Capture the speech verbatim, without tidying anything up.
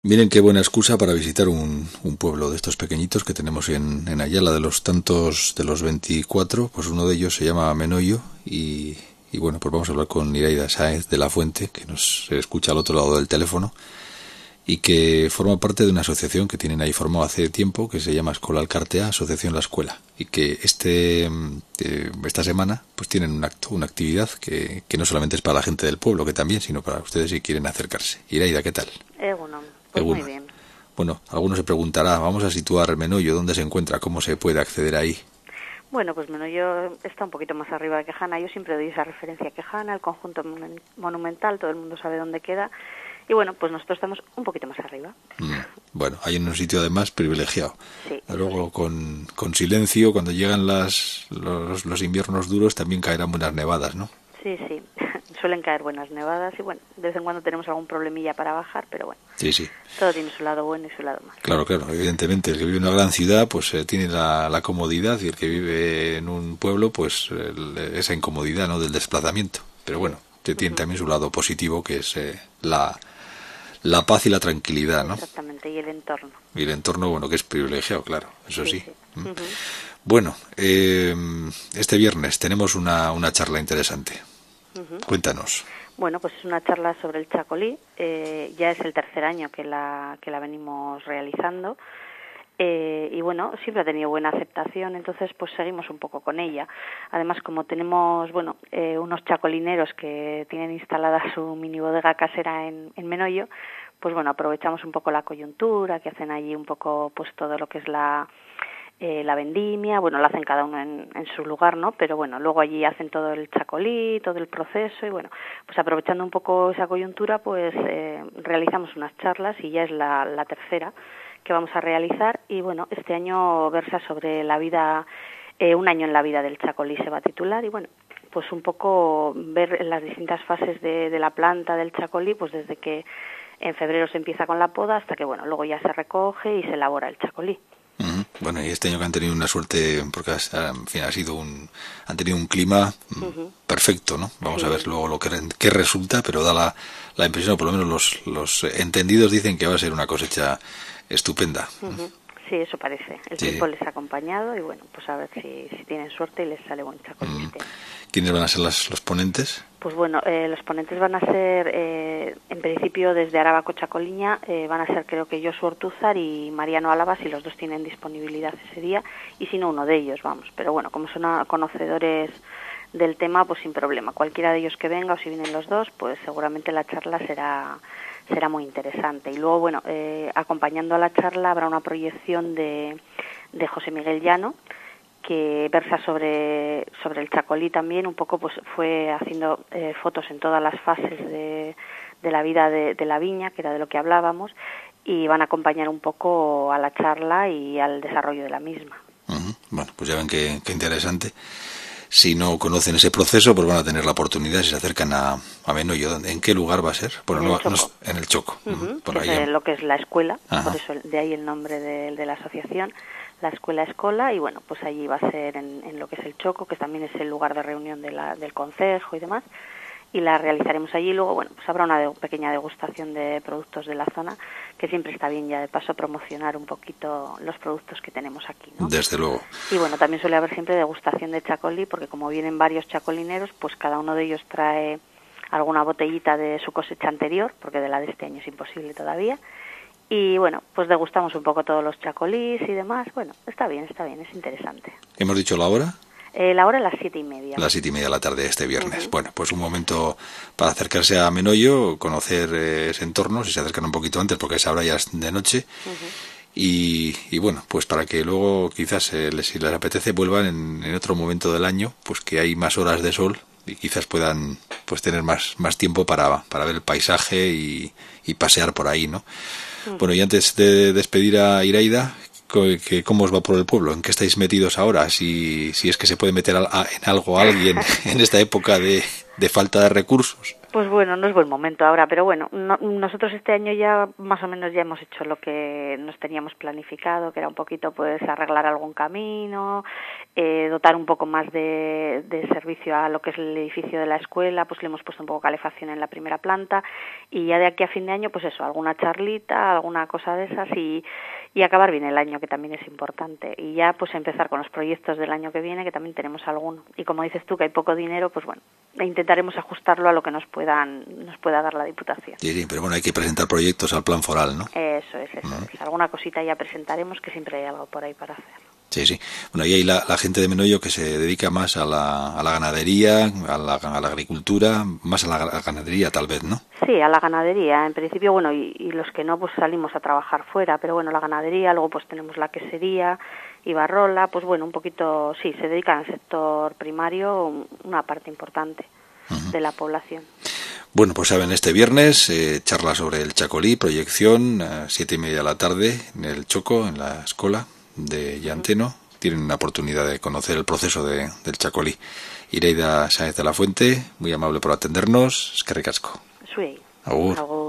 Miren qué buena excusa para visitar un, un pueblo de estos pequeñitos que tenemos en, en Ayala, de los tantos, de los veinticuatro, pues uno de ellos se llama Menoyo y, y bueno, pues vamos a hablar con Iraida Sáez de la Fuente, que nos escucha al otro lado del teléfono y que forma parte de una asociación que tienen ahí formado hace tiempo, que se llama Escola Alcartea, Asociación La Escuela, y que este eh, esta semana pues tienen un acto, una actividad que, que no solamente es para la gente del pueblo, que también, sino para ustedes si quieren acercarse. Iraida, ¿qué tal? Egunon, pues Egunon. Muy bien. Bueno, alguno se preguntará, vamos a situar Menoyo, ¿dónde se encuentra? ¿Cómo se puede acceder ahí? Bueno, pues Menoyo está un poquito más arriba de Quejana. Yo siempre doy esa referencia a Quejana, el conjunto monumental, todo el mundo sabe dónde queda. Y bueno, pues nosotros estamos un poquito más arriba. Mm, bueno, hay en un sitio además privilegiado. Sí. Luego sí. con, con silencio, cuando llegan las, los, los inviernos duros, también caerán buenas nevadas, ¿no? Sí, sí. Suelen caer buenas nevadas y bueno, de vez en cuando tenemos algún problemilla para bajar, pero bueno. Sí, sí. Todo tiene su lado bueno y su lado malo. Claro, claro. Evidentemente, el que vive en una gran ciudad, pues eh, tiene la, la comodidad, y el que vive en un pueblo, pues el, esa incomodidad, ¿no?, del desplazamiento. Pero bueno, te tiene uh-huh. también su lado positivo, que es eh, la, la paz y la tranquilidad, ¿no? Exactamente, y el entorno. Y el entorno, bueno, que es privilegiado, claro, eso sí. sí. sí. Uh-huh. Bueno, eh, este viernes tenemos una, una charla interesante. Uh-huh. Cuéntanos. Bueno, pues es una charla sobre el chacolí. Eh, ya es el tercer año que la que la venimos realizando. Eh, y bueno, siempre ha tenido buena aceptación, entonces pues seguimos un poco con ella. Además, como tenemos, bueno, eh, unos chacolineros que tienen instalada su mini bodega casera en, en Menoyo, pues bueno, aprovechamos un poco la coyuntura, que hacen allí un poco pues todo lo que es la eh, la vendimia, bueno, lo hacen cada uno en, en su lugar, ¿no? Pero bueno, luego allí hacen todo el chacolí, todo el proceso y bueno, pues aprovechando un poco esa coyuntura, pues eh, realizamos unas charlas y ya es la, la tercera que vamos a realizar y bueno, este año versa sobre la vida, eh, un año en la vida del chacolí se va a titular y bueno, pues un poco ver las distintas fases de, de la planta del chacolí, pues desde que en febrero se empieza con la poda hasta que bueno, luego ya se recoge y se elabora el chacolí. Uh-huh. Bueno, y este año que han tenido una suerte, porque en fin, ha sido un, han tenido un clima uh-huh. perfecto, ¿no? Vamos sí. a ver luego lo que, que resulta, pero da la, la impresión, por lo menos los, los entendidos dicen que va a ser una cosecha estupenda. Uh-huh. Sí, eso parece. El sí. tiempo les ha acompañado y bueno, pues a ver si, si tienen suerte y les sale buen chacolí. Uh-huh. ¿Quiénes van a ser las, los ponentes? Pues bueno, eh, los ponentes van a ser, eh, en principio desde Aravaco Chacoliña, eh, van a ser creo que Josu Ortúzar y Mariano Álava, si los dos tienen disponibilidad ese día, y si no uno de ellos, vamos. Pero bueno, como son conocedores del tema, pues sin problema. Cualquiera de ellos que venga o si vienen los dos, pues seguramente la charla será será muy interesante. Y luego, bueno, eh, acompañando a la charla habrá una proyección de, de José Miguel Llano, que versa sobre sobre el chacolí también, un poco pues fue haciendo eh, fotos en todas las fases de, de la vida de, de la viña, que era de lo que hablábamos, y van a acompañar un poco a la charla y al desarrollo de la misma. Uh-huh. Bueno, pues ya ven qué, qué interesante. Si no conocen ese proceso, pues van a tener la oportunidad, si se acercan a, a Menoyo. ¿En qué lugar va a ser? Bueno, en, no, el no, en el Choco. Uh-huh. Por que ahí. Es lo que es la escuela, Ajá. por eso de ahí el nombre de, de la asociación, la Escuela Escola, y bueno, pues allí va a ser en, en lo que es el Choco, que también es el lugar de reunión de la, del concejo y demás, y la realizaremos allí. Luego, bueno, pues habrá una de, pequeña degustación de productos de la zona, que siempre está bien ya de paso promocionar un poquito los productos que tenemos aquí, ¿no? Desde luego. Y bueno, también suele haber siempre degustación de chacolí, porque como vienen varios chacolineros, pues cada uno de ellos trae alguna botellita de su cosecha anterior, porque de la de este año es imposible todavía. Y bueno, pues degustamos un poco todos los chacolís y demás. Bueno, está bien, está bien, es interesante. ¿Hemos dicho la hora? Eh, la hora es las siete y media. Las siete y media de la tarde este viernes. Uh-huh. Bueno, pues un momento para acercarse a Menoyo, conocer eh, ese entorno, si se acercan un poquito antes, porque esa hora ya es de noche. Uh-huh. Y, y bueno, pues para que luego quizás, eh, les, si les apetece, vuelvan en, en otro momento del año, pues que hay más horas de sol y quizás puedan pues tener más, más tiempo para, para ver el paisaje y, y pasear por ahí, ¿no? Uh-huh. Bueno, y antes de despedir a Iraida, que cómo os va por el pueblo, en qué estáis metidos ahora, si si es que se puede meter a, a, en algo a alguien en esta época de, de falta de recursos. Pues bueno, no es buen momento ahora, pero bueno, no, nosotros este año ya más o menos ya hemos hecho lo que nos teníamos planificado, que era un poquito pues arreglar algún camino, eh, dotar un poco más de, de servicio a lo que es el edificio de la escuela, pues le hemos puesto un poco calefacción en la primera planta y ya de aquí a fin de año pues eso, alguna charlita, alguna cosa de esas y, y acabar bien el año, que también es importante, y ya pues empezar con los proyectos del año que viene, que también tenemos alguno, y como dices tú que hay poco dinero, pues bueno, intentaremos ajustarlo a lo que nos puedan nos pueda dar la Diputación. Sí, sí, pero bueno, hay que presentar proyectos al plan foral, ¿no? Eso es, eso ¿No? es. Alguna cosita ya presentaremos, que siempre hay algo por ahí para hacer. Sí, sí. Bueno, y hay la, la gente de Menoyo que se dedica más a la, a la ganadería, a la, a la agricultura, más a la, a la ganadería tal vez, ¿no? Sí, a la ganadería, en principio, bueno, y, y los que no, pues salimos a trabajar fuera, pero bueno, la ganadería, luego pues tenemos la quesería, Ibarrola, pues bueno, un poquito, sí, se dedica al sector primario una parte importante uh-huh. de la población. Bueno, pues saben, este viernes eh, charla sobre el Chacolí, proyección, a siete y media de la tarde en el Choco, en la escuela de Llanteno. Tienen una oportunidad de conocer el proceso de, del Chacolí. Ireida Sáenz de la Fuente, muy amable por atendernos. Eskerrik asko. Sí. Agur. Agur.